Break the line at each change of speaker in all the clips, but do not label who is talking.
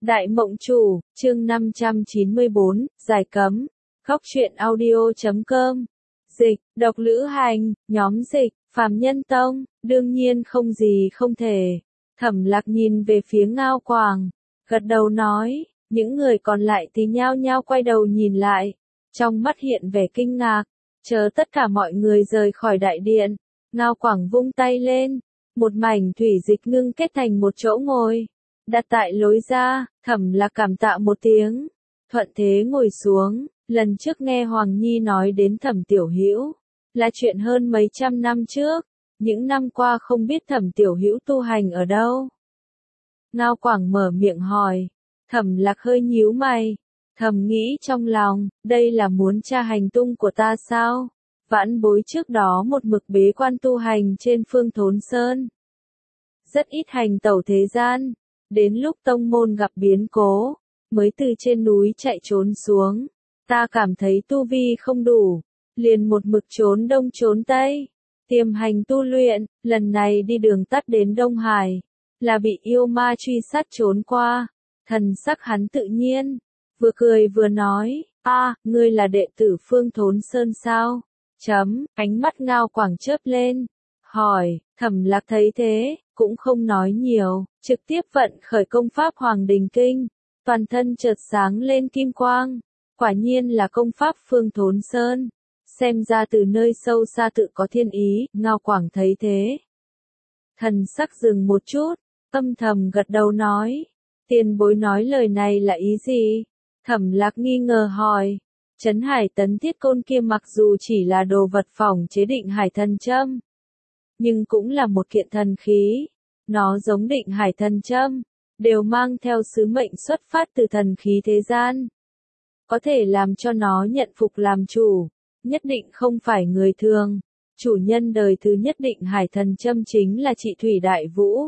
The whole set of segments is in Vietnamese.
Đại Mộng Chủ, chương 594, Giải Cấm. Góc truyện audio.com. Dịch, độc lữ hành, nhóm dịch, phàm nhân tông, đương nhiên không gì không thể. Thẩm Lạc nhìn về phía Ngao Quảng, gật đầu nói, những người còn lại thì nhao nhao quay đầu nhìn lại, trong mắt hiện vẻ kinh ngạc, chờ tất cả mọi người rời khỏi đại điện. Ngao Quảng vung tay lên, một mảnh thủy dịch ngưng kết thành một chỗ ngồi, đặt tại lối ra. Thẩm Lạc cảm tạ một tiếng, thuận thế ngồi xuống. Lần trước nghe Hoàng Nhi nói đến Thẩm Tiểu Hữu, là chuyện hơn mấy trăm năm trước, những năm qua không biết Thẩm Tiểu Hữu tu hành ở đâu. Ngao Quảng mở miệng hỏi, Thẩm Lạc hơi nhíu mày, thầm nghĩ trong lòng, đây là muốn tra hành tung của ta sao? Vãn bối trước đó một mực bế quan tu hành trên Phương Thốn Sơn, rất ít hành tẩu thế gian, đến lúc tông môn gặp biến cố, mới từ trên núi chạy trốn xuống. Ta cảm thấy tu vi không đủ, liền một mực trốn đông trốn tây, tiềm hành tu luyện. Lần này đi đường tắt đến Đông Hải, là bị yêu ma truy sát trốn qua. Thần sắc hắn tự nhiên, vừa cười vừa nói, ngươi là đệ tử Phương Thốn Sơn sao? Ánh mắt Ngao Quảng chớp lên, hỏi. Thẩm Lạc thấy thế, cũng không nói nhiều, trực tiếp vận khởi công pháp Hoàng Đình Kinh, toàn thân chợt sáng lên kim quang. Quả nhiên là công pháp Phương Thốn Sơn, xem ra từ nơi sâu xa tự có thiên ý. Ngao Quảng thấy thế, thần sắc dừng một chút, âm thầm gật đầu nói, tiền bối nói lời này là ý gì? Thẩm Lạc nghi ngờ hỏi, Trấn Hải Tấn Thiết Côn kia mặc dù chỉ là đồ vật phỏng chế định hải thần châm, nhưng cũng là một kiện thần khí, nó giống định hải thần châm, đều mang theo sứ mệnh xuất phát từ thần khí thế gian. Có thể làm cho nó nhận phục làm chủ, nhất định không phải người thường. Chủ nhân đời thứ nhất định hải thần châm chính là Trị Thủy Đại Vũ,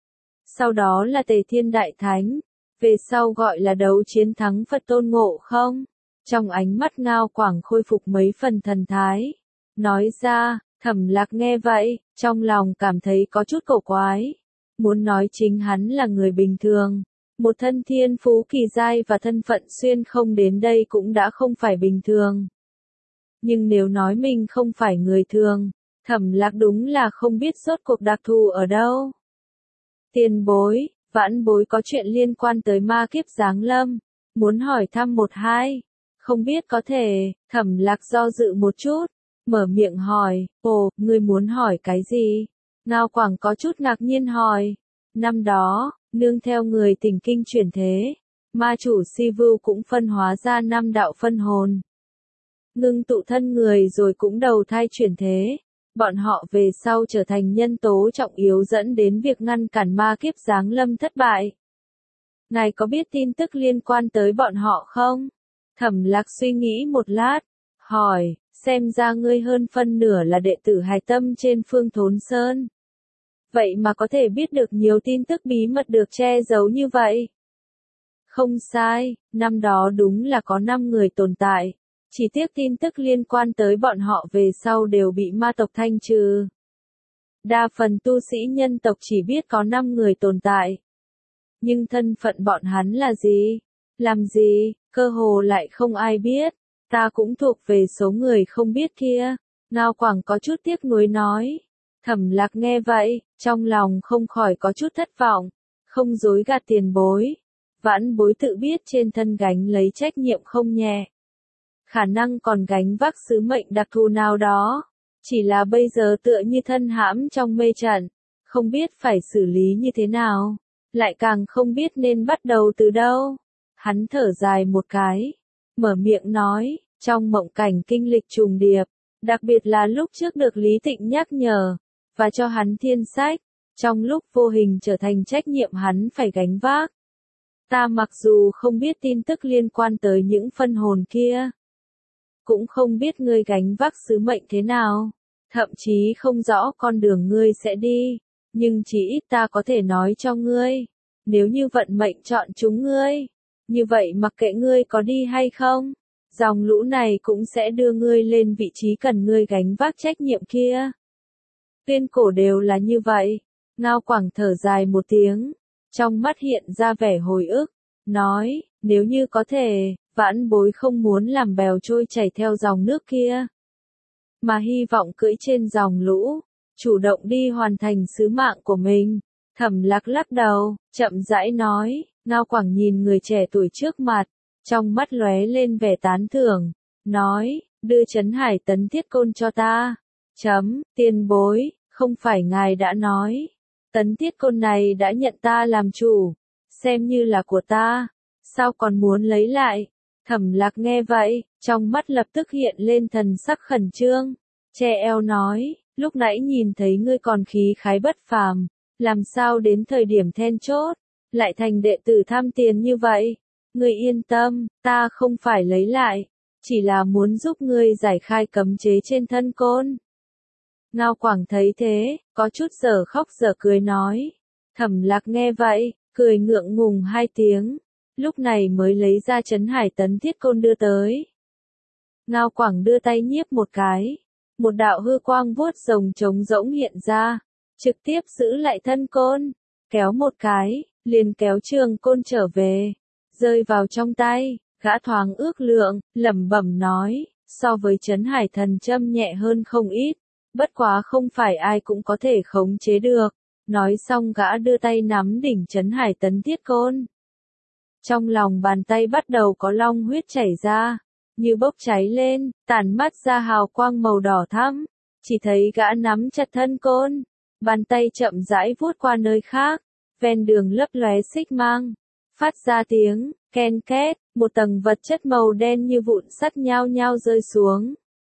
sau đó là Tề Thiên Đại Thánh, về sau gọi là đấu chiến thắng Phật Tôn Ngộ Không. Trong ánh mắt Ngao Quảng khôi phục mấy phần thần thái, nói ra. Thẩm Lạc nghe vậy, trong lòng cảm thấy có chút cổ quái, muốn nói chính hắn là người bình thường, một thân thiên phú kỳ giai và thân phận xuyên không đến đây cũng đã không phải bình thường. Nhưng nếu nói mình không phải người thường, Thẩm Lạc đúng là không biết rốt cuộc đặc thù ở đâu. Tiền bối, vãn bối có chuyện liên quan tới ma kiếp giáng lâm, muốn hỏi thăm một hai, không biết có thể. Thẩm Lạc do dự một chút, mở miệng hỏi, ngươi muốn hỏi cái gì? Ngao Quảng có chút ngạc nhiên hỏi, năm đó, nương theo người Tình Kinh chuyển thế, ma chủ Si Vưu cũng phân hóa ra 5 đạo phân hồn, ngưng tụ thân người rồi cũng đầu thai chuyển thế. Bọn họ về sau trở thành nhân tố trọng yếu dẫn đến việc ngăn cản ma kiếp giáng lâm thất bại. Ngài có biết tin tức liên quan tới bọn họ không? Thẩm Lạc suy nghĩ một lát, hỏi, xem ra ngươi hơn phân nửa là đệ tử hài tâm trên Phương Thốn Sơn. Vậy mà có thể biết được nhiều tin tức bí mật được che giấu như vậy. Không sai, năm đó đúng là có 5 người tồn tại. Chỉ tiếc tin tức liên quan tới bọn họ về sau đều bị ma tộc thanh trừ. Đa phần tu sĩ nhân tộc chỉ biết có 5 người tồn tại. Nhưng thân phận bọn hắn là gì? Làm gì? Cơ hồ lại không ai biết. Ta cũng thuộc về số người không biết kia. Ngao Quảng có chút tiếc nuối nói. Thẩm Lạc nghe vậy, trong lòng không khỏi có chút thất vọng. Không dối gạt tiền bối, vãn bối tự biết trên thân gánh lấy trách nhiệm không nhẹ, khả năng còn gánh vác sứ mệnh đặc thù nào đó, chỉ là bây giờ tựa như thân hãm trong mê trận, không biết phải xử lý như thế nào, lại càng không biết nên bắt đầu từ đâu. Hắn thở dài một cái, mở miệng nói, trong mộng cảnh kinh lịch trùng điệp, đặc biệt là lúc trước được Lý Tịnh nhắc nhở, và cho hắn thiên sách, trong lúc vô hình trở thành trách nhiệm hắn phải gánh vác. Ta mặc dù không biết tin tức liên quan tới những phân hồn kia, cũng không biết ngươi gánh vác sứ mệnh thế nào, thậm chí không rõ con đường ngươi sẽ đi, nhưng chỉ ít ta có thể nói cho ngươi, nếu như vận mệnh chọn chúng ngươi, như vậy mặc kệ ngươi có đi hay không, dòng lũ này cũng sẽ đưa ngươi lên vị trí cần ngươi gánh vác trách nhiệm kia. Tuyên cổ đều là như vậy. Ngao Quảng thở dài một tiếng, trong mắt hiện ra vẻ hồi ức, nói, nếu như có thể, vãn bối không muốn làm bèo trôi chảy theo dòng nước kia, mà hy vọng cưỡi trên dòng lũ, chủ động đi hoàn thành sứ mạng của mình. Thẩm Lạc lắc đầu, chậm rãi nói, Ngao Quảng nhìn người trẻ tuổi trước mặt, trong mắt lóe lên vẻ tán thưởng, nói, đưa Trấn Hải Tấn Thiết Côn cho ta. Tiền bối, không phải ngài đã nói, Tấn Thiết Côn này đã nhận ta làm chủ, xem như là của ta, sao còn muốn lấy lại? Thẩm Lạc nghe vậy, trong mắt lập tức hiện lên thần sắc khẩn trương, che eo nói, lúc nãy nhìn thấy ngươi còn khí khái bất phàm, làm sao đến thời điểm then chốt, lại thành đệ tử tham tiền như vậy? Ngươi yên tâm, ta không phải lấy lại, chỉ là muốn giúp ngươi giải khai cấm chế trên thân côn. Ngao Quảng thấy thế, có chút giờ khóc giờ cười nói. Thẩm Lạc nghe vậy, cười ngượng ngùng 2 tiếng, lúc này mới lấy ra Trấn Hải Tấn Thiết Côn đưa tới. Ngao Quảng đưa tay nhiếp một cái, một đạo hư quang vuốt rồng trống rỗng hiện ra, trực tiếp giữ lại thân côn, kéo một cái, liền kéo trường côn trở về, rơi vào trong tay, gã thoáng ước lượng, lẩm bẩm nói, so với Trấn Hải Thần Châm nhẹ hơn không ít, bất quá không phải ai cũng có thể khống chế được. Nói xong gã đưa tay nắm đỉnh Trấn Hải Tấn Thiết Côn. Trong lòng bàn tay bắt đầu có long huyết chảy ra, như bốc cháy lên, tản mắt ra hào quang màu đỏ thẫm. Chỉ thấy gã nắm chặt thân côn, bàn tay chậm rãi vuốt qua nơi khác, ven đường lấp lóe xích mang, phát ra tiếng ken két, một tầng vật chất màu đen như vụn sắt nhao nhao rơi xuống.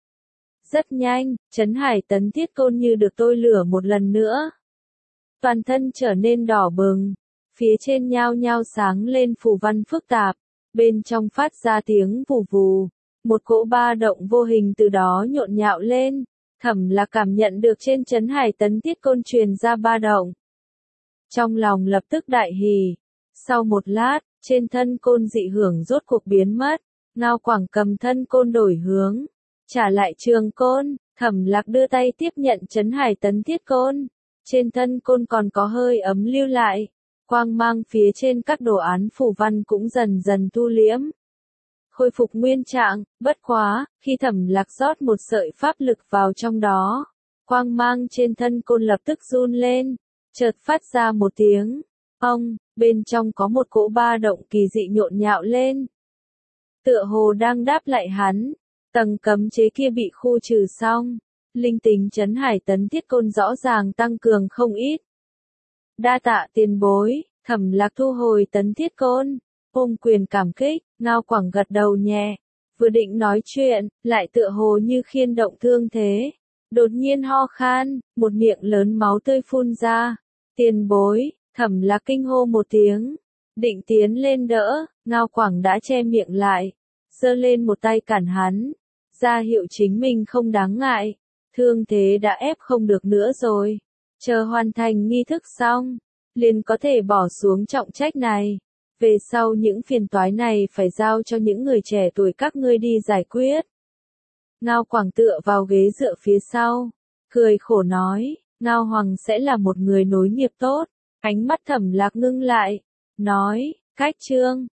Rất nhanh, Trấn Hải Tấn Thiết Côn như được tôi lửa một lần nữa. Toàn thân trở nên đỏ bừng, phía trên nhao nhao sáng lên phù văn phức tạp, bên trong phát ra tiếng vù vù, một cỗ ba động vô hình từ đó nhộn nhạo lên. Thẩm Lạc cảm nhận được trên Trấn Hải Tấn Thiết Côn truyền ra ba động. Trong lòng lập tức đại hỉ, sau một lát, trên thân côn dị hưởng rốt cuộc biến mất, Ngao Quảng cầm thân côn đổi hướng, trả lại trường côn, Thẩm Lạc đưa tay tiếp nhận Trấn Hải Tấn Thiết Côn. Trên thân côn còn có hơi ấm lưu lại, quang mang phía trên các đồ án phù văn cũng dần dần thu liễm, khôi phục nguyên trạng. Bất quá, khi Thẩm Lạc rót một sợi pháp lực vào trong đó, quang mang trên thân côn lập tức run lên, chợt phát ra một tiếng ông, bên trong có một cỗ ba động kỳ dị nhộn nhạo lên, tựa hồ đang đáp lại hắn. Tầng cấm chế kia bị khu trừ xong, linh tính Trấn Hải Tấn Thiết Côn rõ ràng tăng cường không ít. Đa tạ tiền bối, Thẩm Lạc thu hồi Tấn Thiết Côn, ôm quyền cảm kích. Ngao Quảng gật đầu nhẹ, vừa định nói chuyện, lại tựa hồ như khiên động thương thế, đột nhiên ho khan, một miệng lớn máu tươi phun ra. Tiền bối, Thẩm Lạc kinh hô một tiếng, định tiến lên đỡ, Ngao Quảng đã che miệng lại, giơ lên một tay cản hắn, ra hiệu chính mình không đáng ngại, thương thế đã ép không được nữa rồi, chờ hoàn thành nghi thức xong, liền có thể bỏ xuống trọng trách này, về sau những phiền toái này phải giao cho những người trẻ tuổi các ngươi đi giải quyết. Ngao Quảng tựa vào ghế dựa phía sau, cười khổ nói, Ngao Hoàng sẽ là một người nối nghiệp tốt. Ánh mắt Thẩm Lạc ngưng lại, nói, cách chương